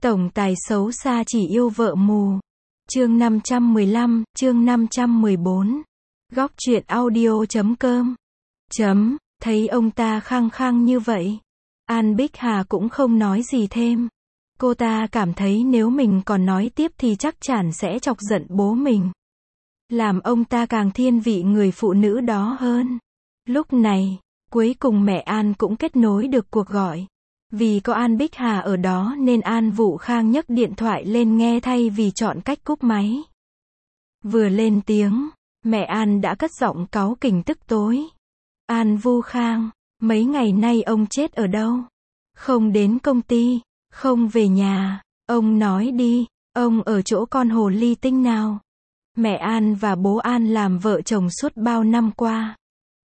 Tổng tài xấu xa chỉ yêu vợ mù. Chương 515, chương 514. Góc truyện audio.com. Thấy ông ta khăng khăng như vậy, An Bích Hà cũng không nói gì thêm. Cô ta cảm thấy nếu mình còn nói tiếp thì chắc chắn sẽ chọc giận bố mình, làm ông ta càng thiên vị người phụ nữ đó hơn. Lúc này, cuối cùng mẹ An cũng kết nối được cuộc gọi. Vì có An Bích Hà ở đó nên An Vũ Khang nhấc điện thoại lên nghe thay vì chọn cách cúp máy. Vừa lên tiếng, mẹ An đã cất giọng cáu kỉnh tức tối. An Vũ Khang, mấy ngày nay ông chết ở đâu? Không đến công ty, không về nhà, ông nói đi, ông ở chỗ con hồ ly tinh nào? Mẹ An và bố An làm vợ chồng suốt bao năm qua.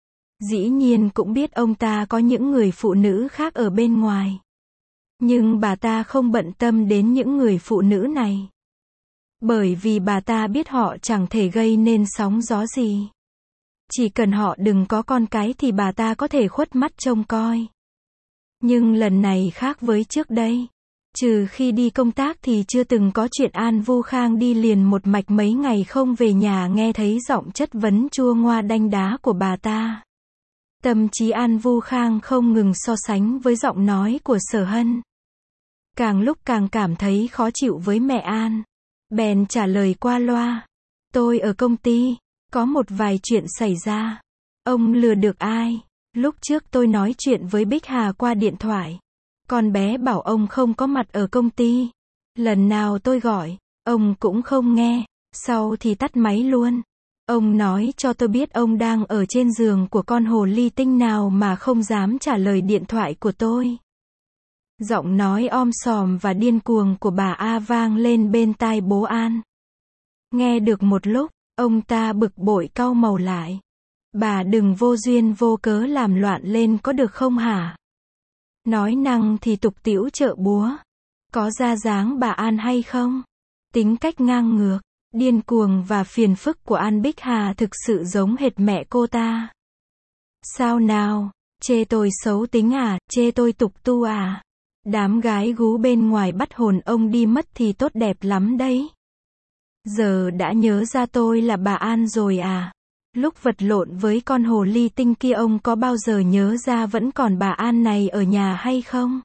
Dĩ nhiên cũng biết ông ta có những người phụ nữ khác ở bên ngoài. Nhưng bà ta không bận tâm đến những người phụ nữ này. Bởi vì bà ta biết họ chẳng thể gây nên sóng gió gì. Chỉ cần họ đừng có con cái thì bà ta có thể khuất mắt trông coi. Nhưng lần này khác với trước đây. Trừ khi đi công tác thì chưa từng có chuyện An Vũ Khang đi liền một mạch mấy ngày không về nhà nghe thấy giọng chất vấn chua ngoa đanh đá của bà ta. Tâm trí An Vũ Khang không ngừng so sánh với giọng nói của Sở Hân. Càng lúc càng cảm thấy khó chịu với mẹ An. Bèn trả lời qua loa. Tôi ở công ty, có một vài chuyện xảy ra. Ông lừa được ai? Lúc trước tôi nói chuyện với Bích Hà qua điện thoại. Con bé bảo ông không có mặt ở công ty. Lần nào tôi gọi, ông cũng không nghe, sau thì tắt máy luôn. Ông nói cho tôi biết ông đang ở trên giường của con hồ ly tinh nào mà không dám trả lời điện thoại của tôi. Giọng nói om sòm và điên cuồng của bà A vang lên bên tai bố An. Nghe được một lúc, ông ta bực bội cau màu lại. Bà đừng vô duyên vô cớ làm loạn lên có được không hả? Nói năng thì tục tĩu chợ búa. Có ra dáng bà An hay không? Tính cách ngang ngược, điên cuồng và phiền phức của An Bích Hà thực sự giống hệt mẹ cô ta. Sao nào? Chê tôi xấu tính à? Chê tôi tục tu à? Đám gái gú bên ngoài bắt hồn ông đi mất thì tốt đẹp lắm đấy. Giờ đã nhớ ra tôi là bà An rồi à? Lúc vật lộn với con hồ ly tinh kia ông có bao giờ nhớ ra vẫn còn bà An này ở nhà hay không?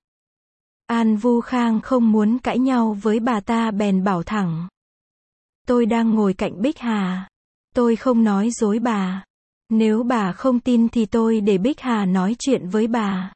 An Vũ Khang không muốn cãi nhau với bà ta bèn bảo thẳng. Tôi đang ngồi cạnh Bích Hà. Tôi không nói dối bà. Nếu bà không tin thì tôi để Bích Hà nói chuyện với bà.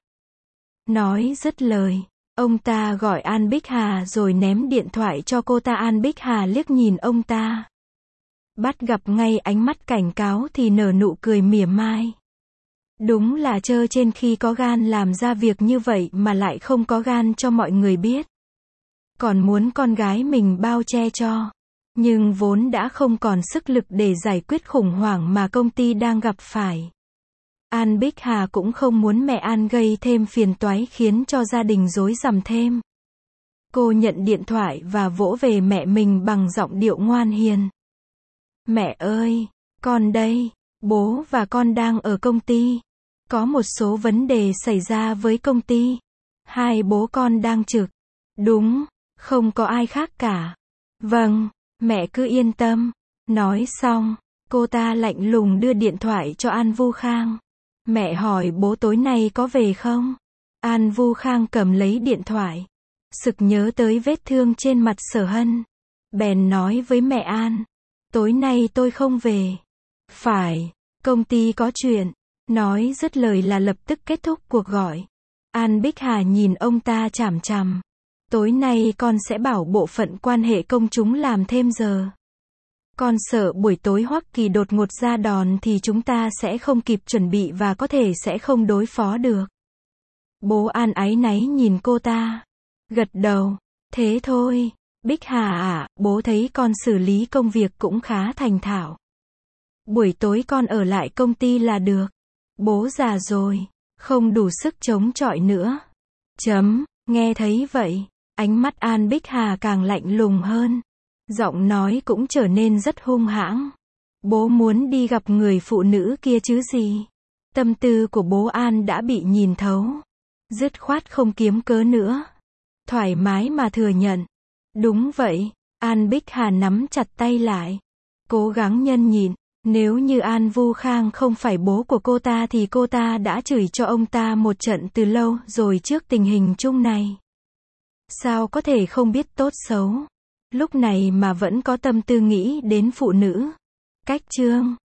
Nói dứt lời, ông ta gọi An Bích Hà rồi ném điện thoại cho cô ta. An Bích Hà liếc nhìn ông ta. Bắt gặp ngay ánh mắt cảnh cáo thì nở nụ cười mỉa mai. Đúng là trơ trên khi có gan làm ra việc như vậy mà lại không có gan cho mọi người biết. Còn muốn con gái mình bao che cho. Nhưng vốn đã không còn sức lực để giải quyết khủng hoảng mà công ty đang gặp phải. An Bích Hà cũng không muốn mẹ An gây thêm phiền toái khiến cho gia đình rối rắm thêm. Cô nhận điện thoại và vỗ về mẹ mình bằng giọng điệu ngoan hiền. Mẹ ơi, con đây, bố và con đang ở công ty. Có một số vấn đề xảy ra với công ty. Hai bố con đang trực. Đúng, không có ai khác cả. Vâng, mẹ cứ yên tâm. Nói xong, cô ta lạnh lùng đưa điện thoại cho An Vũ Khang. Mẹ hỏi bố tối nay có về không? An Vũ Khang cầm lấy điện thoại. Sực nhớ tới vết thương trên mặt Sở Hân. Bèn nói với mẹ An. Tối nay tôi không về. Phải, công ty có chuyện. Nói dứt lời là lập tức kết thúc cuộc gọi. An Bích Hà nhìn ông ta chằm chằm. Tối nay con sẽ bảo bộ phận quan hệ công chúng làm thêm giờ. Con sợ buổi tối Hoắc Kỳ đột ngột ra đòn thì chúng ta sẽ không kịp chuẩn bị và có thể sẽ không đối phó được. Bố An áy náy nhìn cô ta. Gật đầu. Thế thôi. Bích Hà à, bố thấy con xử lý công việc cũng khá thành thạo. Buổi tối con ở lại công ty là được. Bố già rồi, không đủ sức chống chọi nữa. Nghe thấy vậy, ánh mắt An Bích Hà càng lạnh lùng hơn. Giọng nói cũng trở nên rất hung hãng. Bố muốn đi gặp người phụ nữ kia chứ gì? Tâm tư của bố An đã bị nhìn thấu. Dứt khoát không kiếm cớ nữa. thoải mái mà thừa nhận. Đúng vậy, An Bích Hà nắm chặt tay lại. Cố gắng nhẫn nhịn, nếu như An Vu Khang không phải bố của cô ta thì cô ta đã chửi cho ông ta một trận từ lâu rồi trước tình hình chung này. Sao có thể không biết tốt xấu, lúc này mà vẫn có tâm tư nghĩ đến phụ nữ. Cách chương